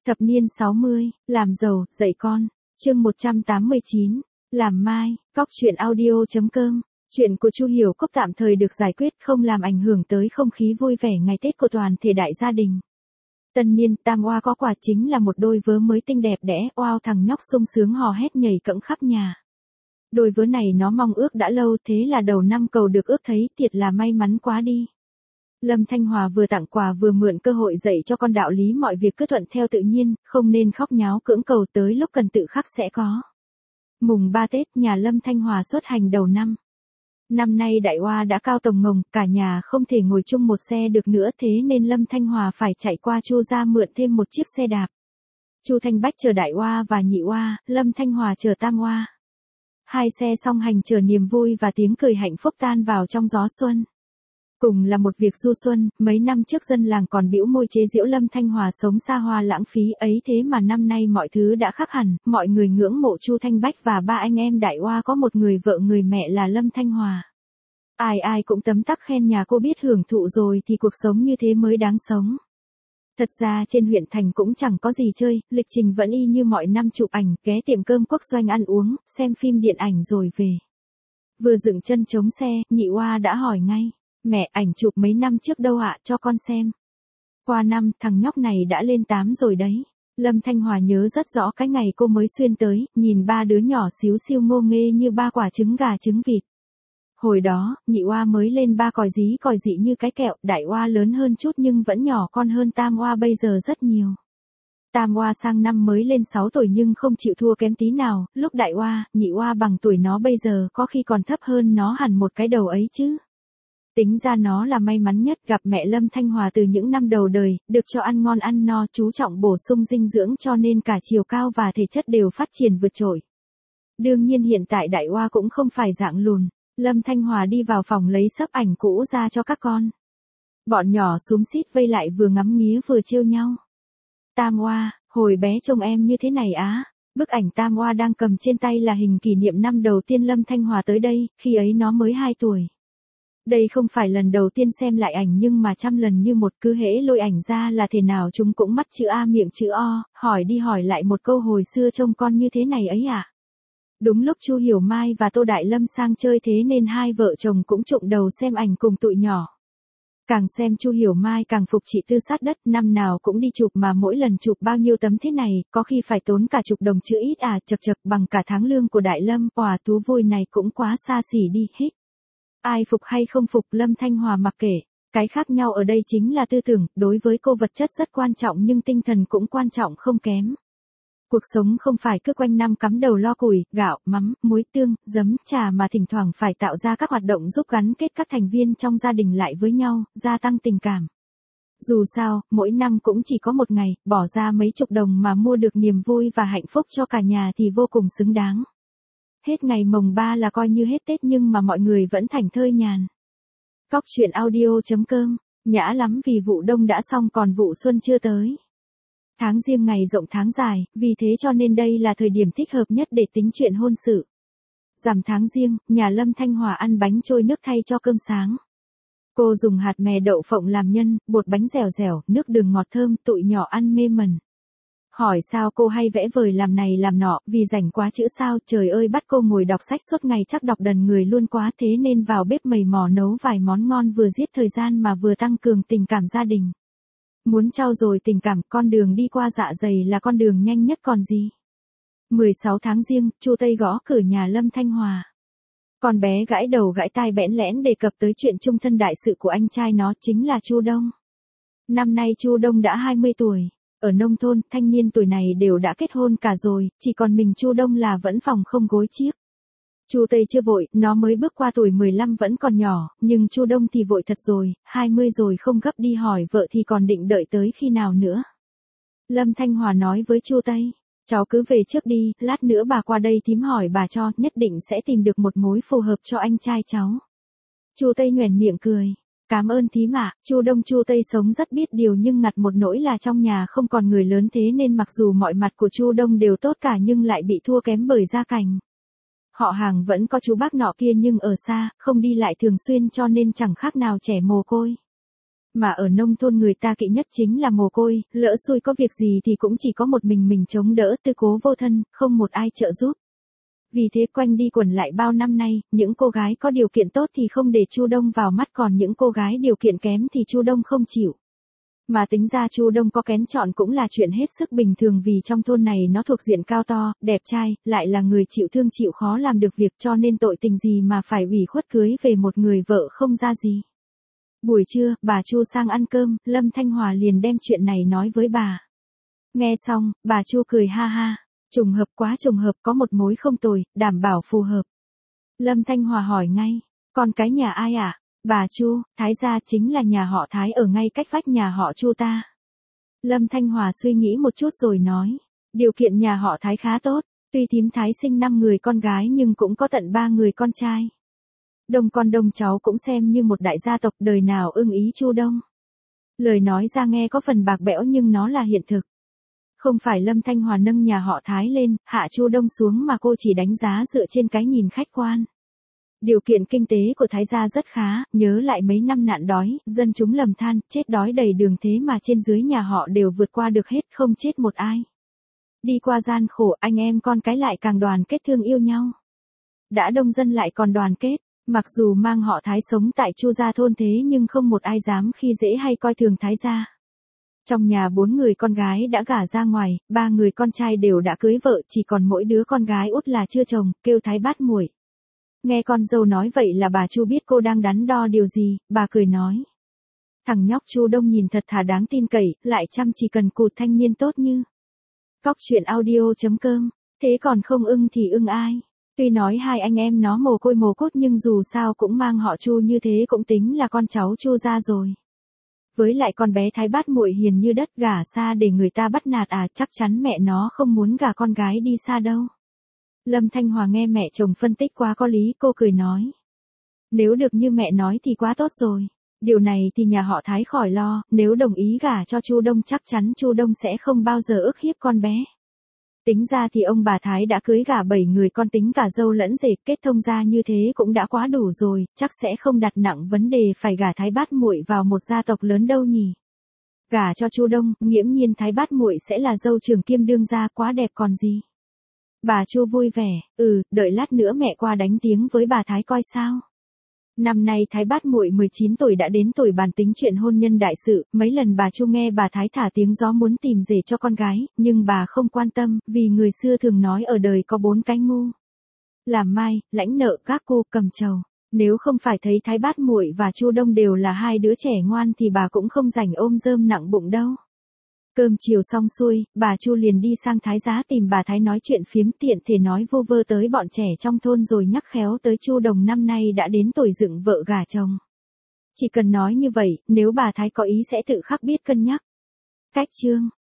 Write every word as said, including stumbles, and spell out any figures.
Thập niên sáu mươi, làm giàu, dạy con. Chương một trăm tám mươi chín, làm mai, cóc truyện audio chấm com. Chuyện của Chu Hiểu Cốc tạm thời được giải quyết, không làm ảnh hưởng tới không khí vui vẻ ngày Tết của toàn thể đại gia đình. Tân niên, tam oa có quà chính là một đôi vớ mới tinh đẹp đẽ, oao thằng nhóc sung sướng hò hét nhảy cẫng khắp nhà. Đôi vớ này nó mong ước đã lâu, thế là đầu năm cầu được ước thấy, thiệt là may mắn quá đi. Lâm Thanh Hòa vừa tặng quà vừa mượn cơ hội dạy cho con đạo lý mọi việc cứ thuận theo tự nhiên, không nên khóc nháo cưỡng cầu, tới lúc cần tự khắc sẽ có. Mùng ba Tết, nhà Lâm Thanh Hòa xuất hành đầu năm. Năm nay đại oa đã cao tổng ngồng, cả nhà không thể ngồi chung một xe được nữa, thế nên Lâm Thanh Hòa phải chạy qua Chu gia mượn thêm một chiếc xe đạp. Chu Thanh Bách chờ đại oa và nhị oa, Lâm Thanh Hòa chờ tam oa. Hai xe song hành chờ niềm vui và tiếng cười hạnh phúc tan vào trong gió xuân. Cùng là một việc du xuân, mấy năm trước dân làng còn bĩu môi chế giễu Lâm Thanh Hòa sống xa hoa lãng phí ấy, thế mà năm nay mọi thứ đã khác hẳn, mọi người ngưỡng mộ Chu Thanh Bách và ba anh em đại oa có một người vợ người mẹ là Lâm Thanh Hòa. Ai ai cũng tấm tắc khen nhà cô biết hưởng thụ rồi thì cuộc sống như thế mới đáng sống. Thật ra trên huyện thành cũng chẳng có gì chơi, lịch trình vẫn y như mọi năm, chụp ảnh, ghé tiệm cơm quốc doanh ăn uống, xem phim điện ảnh rồi về. Vừa dựng chân chống xe, nhị oa đã hỏi ngay. Mẹ, ảnh chụp mấy năm trước đâu ạ, cho con xem. Qua năm, thằng nhóc này đã lên tám rồi đấy. Lâm Thanh Hòa nhớ rất rõ cái ngày cô mới xuyên tới, nhìn ba đứa nhỏ xíu xiu ngô nghê như ba quả trứng gà trứng vịt. Hồi đó, nhị oa mới lên ba còi dí còi dị như cái kẹo, đại oa lớn hơn chút nhưng vẫn nhỏ con hơn tam oa bây giờ rất nhiều. Tam oa sang năm mới lên sáu tuổi nhưng không chịu thua kém tí nào, lúc đại oa, nhị oa bằng tuổi nó bây giờ có khi còn thấp hơn nó hẳn một cái đầu ấy chứ. Tính ra nó là may mắn nhất, gặp mẹ Lâm Thanh Hòa từ những năm đầu đời, được cho ăn ngon ăn no, chú trọng bổ sung dinh dưỡng cho nên cả chiều cao và thể chất đều phát triển vượt trội. Đương nhiên hiện tại đại oa cũng không phải dạng lùn. Lâm Thanh Hòa đi vào phòng lấy xấp ảnh cũ ra cho các con. Bọn nhỏ xúm xít vây lại vừa ngắm nghía vừa trêu nhau. Tam oa, hồi bé trông em như thế này á. Bức ảnh tam oa đang cầm trên tay là hình kỷ niệm năm đầu tiên Lâm Thanh Hòa tới đây, khi ấy nó mới hai tuổi. Đây không phải lần đầu tiên xem lại ảnh nhưng mà trăm lần như một, cứ hễ lôi ảnh ra là thế nào chúng cũng mắt chữ A miệng chữ O, hỏi đi hỏi lại một câu hồi xưa trông con như thế này ấy à. Đúng lúc Chu Hiểu Mai và Tô Đại Lâm sang chơi thế nên hai vợ chồng cũng trụng đầu xem ảnh cùng tụi nhỏ. Càng xem Chu Hiểu Mai càng phục chị Tư sát đất, năm nào cũng đi chụp mà mỗi lần chụp bao nhiêu tấm thế này, có khi phải tốn cả chục đồng chữ ít à, chật chật bằng cả tháng lương của Đại Lâm, òa thú vui này cũng quá xa xỉ đi, hích. Ai phục hay không phục Lâm Thanh Hòa mặc kệ, cái khác nhau ở đây chính là tư tưởng, đối với cô vật chất rất quan trọng nhưng tinh thần cũng quan trọng không kém. Cuộc sống không phải cứ quanh năm cắm đầu lo củi, gạo, mắm, muối, tương, giấm, trà mà thỉnh thoảng phải tạo ra các hoạt động giúp gắn kết các thành viên trong gia đình lại với nhau, gia tăng tình cảm. Dù sao, mỗi năm cũng chỉ có một ngày, bỏ ra mấy chục đồng mà mua được niềm vui và hạnh phúc cho cả nhà thì vô cùng xứng đáng. Hết ngày mồng ba là coi như hết Tết nhưng mà mọi người vẫn thảnh thơi nhàn. Cóc truyện audio chấm com, nhã lắm vì vụ đông đã xong còn vụ xuân chưa tới. Tháng Giêng ngày rộng tháng dài, vì thế cho nên đây là thời điểm thích hợp nhất để tính chuyện hôn sự. Rằm tháng Giêng, nhà Lâm Thanh Hòa ăn bánh trôi nước thay cho cơm sáng. Cô dùng hạt mè đậu phộng làm nhân, bột bánh dẻo dẻo, nước đường ngọt thơm, tụi nhỏ ăn mê mẩn. Hỏi sao cô hay vẽ vời làm này làm nọ, vì rảnh quá chữ sao, trời ơi bắt cô ngồi đọc sách suốt ngày chắc đọc đần người luôn quá, thế nên vào bếp mầy mò nấu vài món ngon vừa giết thời gian mà vừa tăng cường tình cảm gia đình. Muốn trau dồi tình cảm, con đường đi qua dạ dày là con đường nhanh nhất còn gì. mười sáu tháng Giêng, Chu Tây gõ cửa nhà Lâm Thanh Hòa. Con bé gãi đầu gãi tai bẽn lẽn đề cập tới chuyện chung thân đại sự của anh trai nó, chính là Chu Đông. Năm nay Chu Đông đã hai mươi tuổi. Ở nông thôn, thanh niên tuổi này đều đã kết hôn cả rồi, chỉ còn mình Chu Đông là vẫn phòng không gối chiếc. Chu Tây chưa vội, nó mới bước qua tuổi mười lăm vẫn còn nhỏ, nhưng Chu Đông thì vội thật rồi, hai mươi rồi không gấp đi hỏi vợ thì còn định đợi tới khi nào nữa. Lâm Thanh Hòa nói với Chu Tây, cháu cứ về trước đi, lát nữa bà qua đây thím hỏi bà cho, nhất định sẽ tìm được một mối phù hợp cho anh trai cháu. Chu Tây nhoẻn miệng cười. Cảm ơn thím ạ. Chu Đông Chu Tây sống rất biết điều nhưng ngặt một nỗi là trong nhà không còn người lớn thế nên mặc dù mọi mặt của Chu Đông đều tốt cả nhưng lại bị thua kém bởi gia cảnh. Họ hàng vẫn có chú bác nọ kia nhưng ở xa, không đi lại thường xuyên cho nên chẳng khác nào trẻ mồ côi. Mà ở nông thôn người ta kỵ nhất chính là mồ côi, lỡ xui có việc gì thì cũng chỉ có một mình mình chống đỡ, tư cố vô thân, không một ai trợ giúp. Vì thế quanh đi quẩn lại bao năm nay, những cô gái có điều kiện tốt thì không để Chu Đông vào mắt, còn những cô gái điều kiện kém thì Chu Đông không chịu. Mà tính ra Chu Đông có kén chọn cũng là chuyện hết sức bình thường, vì trong thôn này nó thuộc diện cao to, đẹp trai, lại là người chịu thương chịu khó làm được việc, cho nên tội tình gì mà phải ủy khuất cưới về một người vợ không ra gì. Buổi trưa, bà Chu sang ăn cơm, Lâm Thanh Hòa liền đem chuyện này nói với bà. Nghe xong, bà Chu cười ha ha. Trùng hợp quá trùng hợp, có một mối không tồi, đảm bảo phù hợp. Lâm Thanh Hòa hỏi ngay, con cái nhà ai ạ? À? Bà Chu, Thái gia, chính là nhà họ Thái ở ngay cách vách nhà họ Chu ta. Lâm Thanh Hòa suy nghĩ một chút rồi nói, điều kiện nhà họ Thái khá tốt, tuy thím Thái sinh năm người con gái nhưng cũng có tận ba người con trai. Đông con đông cháu cũng xem như một đại gia tộc, đời nào ưng ý Chu Đông. Lời nói ra nghe có phần bạc bẽo nhưng nó là hiện thực. Không phải Lâm Thanh Hòa nâng nhà họ Thái lên, hạ Chu Đông xuống, mà cô chỉ đánh giá dựa trên cái nhìn khách quan. Điều kiện kinh tế của Thái gia rất khá, nhớ lại mấy năm nạn đói, dân chúng lầm than, chết đói đầy đường thế mà trên dưới nhà họ đều vượt qua được hết, không chết một ai. Đi qua gian khổ, anh em con cái lại càng đoàn kết thương yêu nhau. Đã đông dân lại còn đoàn kết, mặc dù mang họ Thái sống tại Chu gia thôn thế nhưng không một ai dám khi dễ hay coi thường Thái gia. Trong nhà bốn người con gái đã gả ra ngoài, ba người con trai đều đã cưới vợ, chỉ còn mỗi đứa con gái út là chưa chồng, kêu Thái Bát Muội. Nghe con dâu nói vậy là bà Chu biết cô đang đắn đo điều gì, bà cười nói. Thằng nhóc Chu Đông nhìn thật thà đáng tin cậy, lại chăm chỉ cần cù, thanh niên tốt như. Cóc truyện audio chấm com, thế còn không ưng thì ưng ai? Tuy nói hai anh em nó mồ côi mồ cốt nhưng dù sao cũng mang họ Chu, như thế cũng tính là con cháu Chu gia rồi. Với lại con bé Thái Bát Muội hiền như đất, gả xa để người ta bắt nạt à, chắc chắn mẹ nó không muốn gả con gái đi xa đâu. Lâm Thanh Hòa nghe mẹ chồng phân tích quá có lý, cô cười nói. Nếu được như mẹ nói thì quá tốt rồi. Điều này thì nhà họ Thái khỏi lo, nếu đồng ý gả cho Chu Đông chắc chắn Chu Đông sẽ không bao giờ ức hiếp con bé. Tính ra thì ông bà Thái đã cưới gả bảy người con, tính cả dâu lẫn rể, kết thông gia như thế cũng đã quá đủ rồi, chắc sẽ không đặt nặng vấn đề phải gả Thái Bát Muội vào một gia tộc lớn đâu nhỉ. Gả cho Chu Đông, nghiễm nhiên Thái Bát Muội sẽ là dâu trưởng kiêm đương gia, quá đẹp còn gì. Bà Chu vui vẻ, ừ, đợi lát nữa mẹ qua đánh tiếng với bà Thái coi sao. Năm nay Thái Bát Muội mười chín tuổi, đã đến tuổi bàn tính chuyện hôn nhân đại sự, mấy lần bà Chu nghe bà Thái thả tiếng gió muốn tìm rể cho con gái, nhưng bà không quan tâm, vì người xưa thường nói ở đời có bốn cái ngu. Làm mai, lãnh nợ, gác cô, cầm trầu. Nếu không phải thấy Thái Bát Muội và Chu Đông đều là hai đứa trẻ ngoan thì bà cũng không rảnh ôm rơm nặng bụng đâu. Cơm chiều xong xuôi, bà Chu liền đi sang Thái Giá tìm bà Thái nói chuyện phiếm, tiện thể nói vô vơ tới bọn trẻ trong thôn rồi nhắc khéo tới Chu Đồng năm nay đã đến tuổi dựng vợ gả chồng. Chỉ cần nói như vậy, nếu bà Thái có ý sẽ tự khắc biết cân nhắc. Cách chương